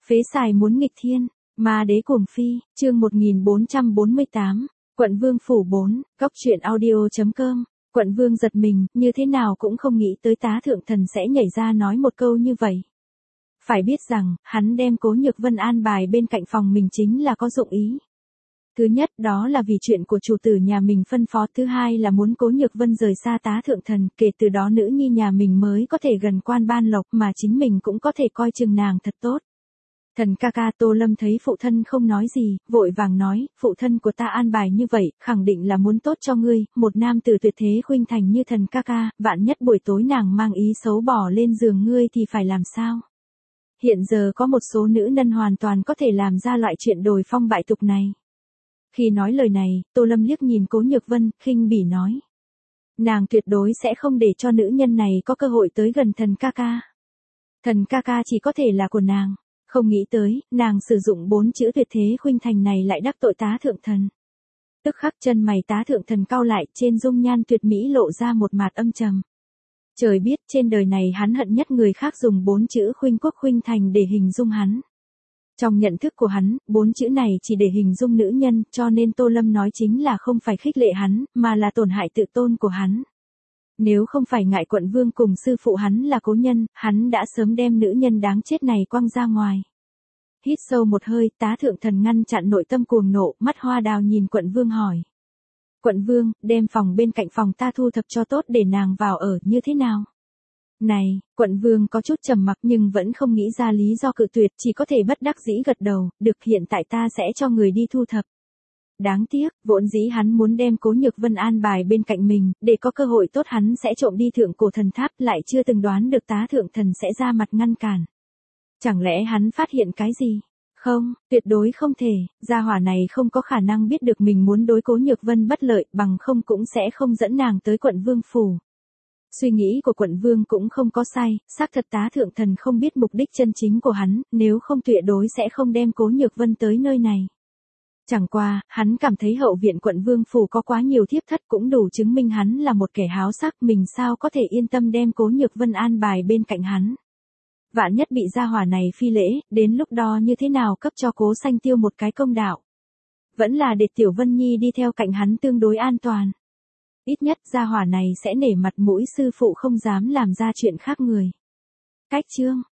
Phế xài muốn nghịch thiên, ma đế cuồng phi, chương 1448, Quận Vương phủ 4, góc truyện audio.com. Quận Vương giật mình, như thế nào cũng không nghĩ tới tá thượng thần sẽ nhảy ra nói một câu như vậy. Phải biết rằng, hắn đem Cố Nhược Vân an bài bên cạnh phòng mình chính là có dụng ý. Thứ nhất đó là vì chuyện của chủ tử nhà mình phân phó, thứ hai là muốn Cố Nhược Vân rời xa tá thượng thần, kể từ đó nữ nhi nhà mình mới có thể gần quan ban lộc mà chính mình cũng có thể coi chừng nàng thật tốt. Thần ca ca. Tô Lâm thấy phụ thân không nói gì, vội vàng nói, phụ thân của ta an bài như vậy, khẳng định là muốn tốt cho ngươi, một nam tử tuyệt thế khuynh thành như thần ca ca, vạn nhất buổi tối nàng mang ý xấu bỏ lên giường ngươi thì phải làm sao? Hiện giờ có một số nữ nhân hoàn toàn có thể làm ra loại chuyện đồi phong bại tục này. Khi nói lời này, Tô Lâm liếc nhìn Cố Nhược Vân, khinh bỉ nói. Nàng tuyệt đối sẽ không để cho nữ nhân này có cơ hội tới gần thần ca ca. Thần ca ca chỉ có thể là của nàng. Không nghĩ tới, nàng sử dụng 4 chữ tuyệt thế khuynh thành này lại đắc tội tá thượng thần. Tức khắc chân mày tá thượng thần cau lại, trên dung nhan tuyệt mỹ lộ ra một mạt âm trầm. Trời biết trên đời này hắn hận nhất người khác dùng 4 chữ khuynh quốc khuynh thành để hình dung hắn. Trong nhận thức của hắn, 4 chữ này chỉ để hình dung nữ nhân, cho nên Tô Lâm nói chính là không phải khích lệ hắn, mà là tổn hại tự tôn của hắn. Nếu không phải ngại Quận Vương cùng sư phụ hắn là cố nhân, hắn đã sớm đem nữ nhân đáng chết này quăng ra ngoài. Hít sâu một hơi, tá thượng thần ngăn chặn nội tâm cuồng nộ, mắt hoa đào nhìn Quận Vương hỏi. Quận Vương, đem phòng bên cạnh phòng ta thu thập cho tốt để nàng vào ở như thế nào? Này, Quận Vương có chút trầm mặc nhưng vẫn không nghĩ ra lý do cự tuyệt, chỉ có thể bất đắc dĩ gật đầu, được, hiện tại ta sẽ cho người đi thu thập. Đáng tiếc, vốn dĩ hắn muốn đem Cố Nhược Vân an bài bên cạnh mình, để có cơ hội tốt hắn sẽ trộm đi thượng cổ thần tháp, lại chưa từng đoán được tá thượng thần sẽ ra mặt ngăn cản. Chẳng lẽ hắn phát hiện cái gì? Không, tuyệt đối không thể, gia hỏa này không có khả năng biết được mình muốn đối Cố Nhược Vân bất lợi, bằng không cũng sẽ không dẫn nàng tới Quận Vương phủ. Suy nghĩ của Quận Vương cũng không có sai, xác thật tá thượng thần không biết mục đích chân chính của hắn, nếu không tuyệt đối sẽ không đem Cố Nhược Vân tới nơi này. Chẳng qua, hắn cảm thấy hậu viện Quận Vương phủ có quá nhiều thiếp thất cũng đủ chứng minh hắn là một kẻ háo sắc, mình sao có thể yên tâm đem Cố Nhược Vân an bài bên cạnh hắn. Vạn nhất bị gia hỏa này phi lễ, đến lúc đó như thế nào cấp cho Cố Sanh Tiêu một cái công đạo. Vẫn là để Tiểu Vân Nhi đi theo cạnh hắn tương đối an toàn. Ít nhất gia hỏa này sẽ nể mặt mũi sư phụ không dám làm ra chuyện khác người. Cách chương